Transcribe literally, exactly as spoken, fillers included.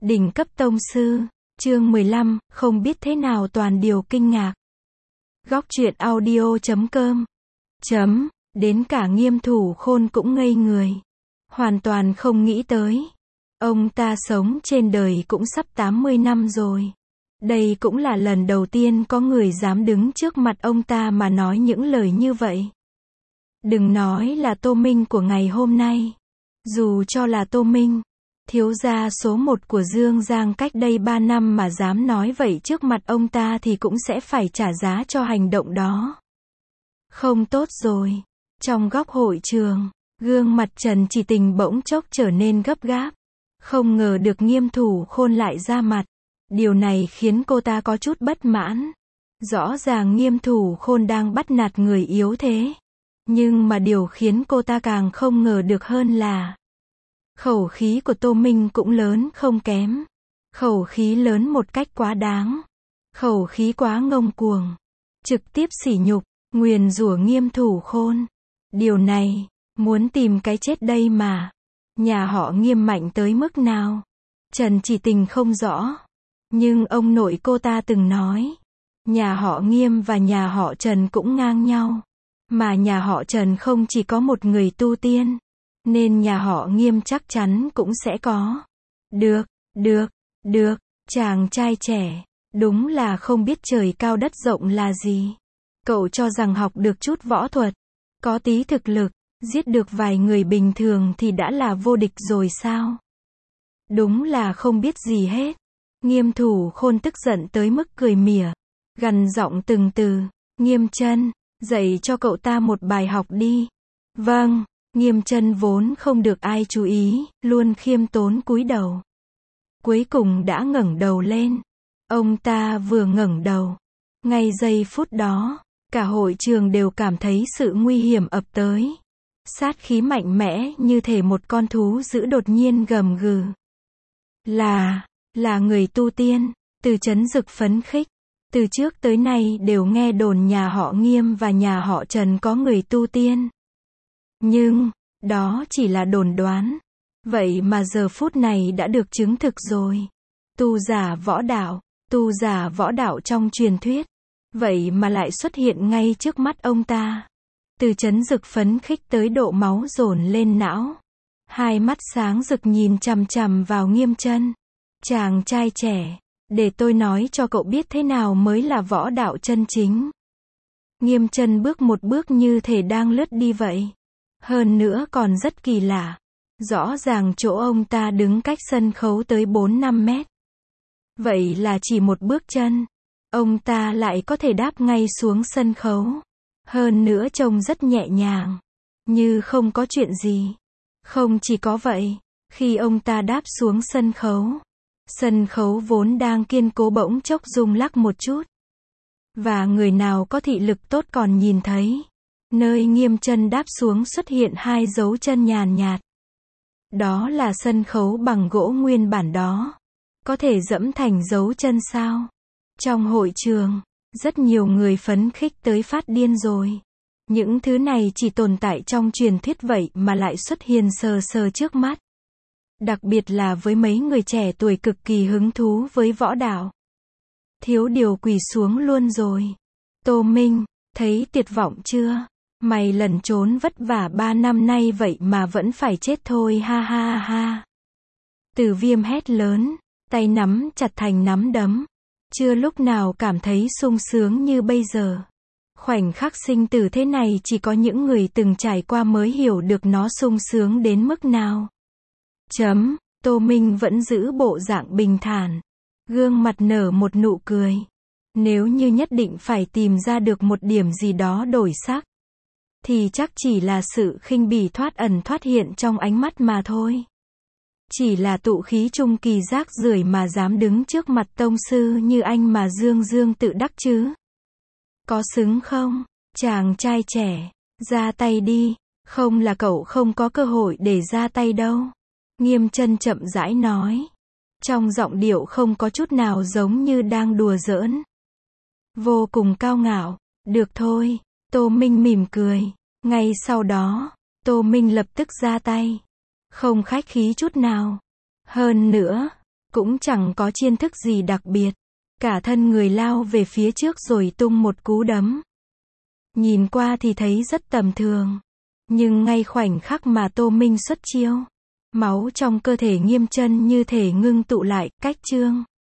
Đỉnh cấp tông sư, chương mười lăm, không biết thế nào toàn điều kinh ngạc. Góc truyện audio chấm com chấm, đến cả Nghiêm Thủ Khôn cũng ngây người. Hoàn toàn không nghĩ tới. Ông ta sống trên đời cũng sắp tám mươi năm rồi. Đây cũng là lần đầu tiên có người dám đứng trước mặt ông ta mà nói những lời như vậy. Đừng nói là Tô Minh của ngày hôm nay. Dù cho là Tô Minh, thiếu gia số một của Dương Giang cách đây ba năm mà dám nói vậy trước mặt ông ta thì cũng sẽ phải trả giá cho hành động đó. Không tốt rồi. Trong góc hội trường, gương mặt Trần Chỉ Tình bỗng chốc trở nên gấp gáp. Không ngờ được Nghiêm Thủ Khôn lại ra mặt. Điều này khiến cô ta có chút bất mãn. Rõ ràng Nghiêm Thủ Khôn đang bắt nạt người yếu thế. Nhưng mà điều khiến cô ta càng không ngờ được hơn là khẩu khí của Tô Minh cũng lớn không kém. Khẩu khí lớn một cách quá đáng. Khẩu khí quá ngông cuồng. Trực tiếp sỉ nhục, nguyền rủa Nghiêm Thủ Khôn. Điều này, muốn tìm cái chết đây mà. Nhà họ Nghiêm mạnh tới mức nào? Trần Chỉ Tình không rõ. Nhưng ông nội cô ta từng nói. Nhà họ Nghiêm và nhà họ Trần cũng ngang nhau. Mà nhà họ Trần không chỉ có một người tu tiên. Nên nhà họ Nghiêm chắc chắn cũng sẽ có. Được, được, được, chàng trai trẻ. Đúng là không biết trời cao đất rộng là gì. Cậu cho rằng học được chút võ thuật, có tí thực lực, giết được vài người bình thường thì đã là vô địch rồi sao? Đúng là không biết gì hết. Nghiêm Thủ Khôn tức giận tới mức cười mỉa. Gằn giọng từng từ. Nghiêm Chân, dạy cho cậu ta một bài học đi. Vâng. Nghiêm Chân vốn không được ai chú ý, luôn khiêm tốn cúi đầu. Cuối cùng đã ngẩng đầu lên. Ông ta vừa ngẩng đầu, ngay giây phút đó, cả hội trường đều cảm thấy sự nguy hiểm ập tới. Sát khí mạnh mẽ như thể một con thú dữ đột nhiên gầm gừ. Là, là người tu tiên. Từ Trấn Dực phấn khích. Từ trước tới nay đều nghe đồn nhà họ Nghiêm và nhà họ Trần có người tu tiên. Nhưng, đó chỉ là đồn đoán. Vậy mà giờ phút này đã được chứng thực rồi. Tu giả võ đạo, tu giả võ đạo trong truyền thuyết. Vậy mà lại xuất hiện ngay trước mắt ông ta. Từ Trấn Dực phấn khích tới độ máu dồn lên não. Hai mắt sáng rực nhìn chằm chằm vào Nghiêm Chân. Chàng trai trẻ, để tôi nói cho cậu biết thế nào mới là võ đạo chân chính. Nghiêm Chân bước một bước như thể đang lướt đi vậy. Hơn nữa còn rất kỳ lạ. Rõ ràng chỗ ông ta đứng cách sân khấu tới bốn năm mét. Vậy là chỉ một bước chân. Ông ta lại có thể đáp ngay xuống sân khấu. Hơn nữa trông rất nhẹ nhàng. Như không có chuyện gì. Không chỉ có vậy. Khi ông ta đáp xuống sân khấu. Sân khấu vốn đang kiên cố bỗng chốc rung lắc một chút. Và người nào có thị lực tốt còn nhìn thấy. Nơi Nghiêm Chân đáp xuống xuất hiện hai dấu chân nhàn nhạt. Đó là sân khấu bằng gỗ nguyên bản đó. Có thể dẫm thành dấu chân sao? Trong hội trường, rất nhiều người phấn khích tới phát điên rồi. Những thứ này chỉ tồn tại trong truyền thuyết vậy mà lại xuất hiện sờ sờ trước mắt. Đặc biệt là với mấy người trẻ tuổi cực kỳ hứng thú với võ đạo. Thiếu điều quỳ xuống luôn rồi. Tô Minh, thấy tuyệt vọng chưa? Mày lẩn trốn vất vả ba năm nay vậy mà vẫn phải chết thôi ha ha ha. Từ Viêm hét lớn, tay nắm chặt thành nắm đấm. Chưa lúc nào cảm thấy sung sướng như bây giờ. Khoảnh khắc sinh tử thế này chỉ có những người từng trải qua mới hiểu được nó sung sướng đến mức nào. Chấm, Tô Minh vẫn giữ bộ dạng bình thản. Gương mặt nở một nụ cười. Nếu như nhất định phải tìm ra được một điểm gì đó đổi sắc. Thì chắc chỉ là sự khinh bỉ thoát ẩn thoát hiện trong ánh mắt mà thôi. Chỉ là tụ khí trung kỳ rác rưởi mà dám đứng trước mặt tông sư như anh mà dương dương tự đắc chứ. Có xứng không? Chàng trai trẻ, ra tay đi. Không là cậu không có cơ hội để ra tay đâu. Nghiêm Chân chậm rãi nói. Trong giọng điệu không có chút nào giống như đang đùa giỡn. Vô cùng cao ngạo. Được thôi. Tô Minh mỉm cười. Ngay sau đó, Tô Minh lập tức ra tay. Không khách khí chút nào. Hơn nữa, Cũng chẳng có chiêu thức gì đặc biệt. Cả thân người lao về phía trước rồi tung một cú đấm. Nhìn qua thì thấy rất tầm thường. Nhưng ngay khoảnh khắc mà Tô Minh xuất chiêu, máu trong cơ thể Nghiêm Chân như thể ngưng tụ lại, cách Trương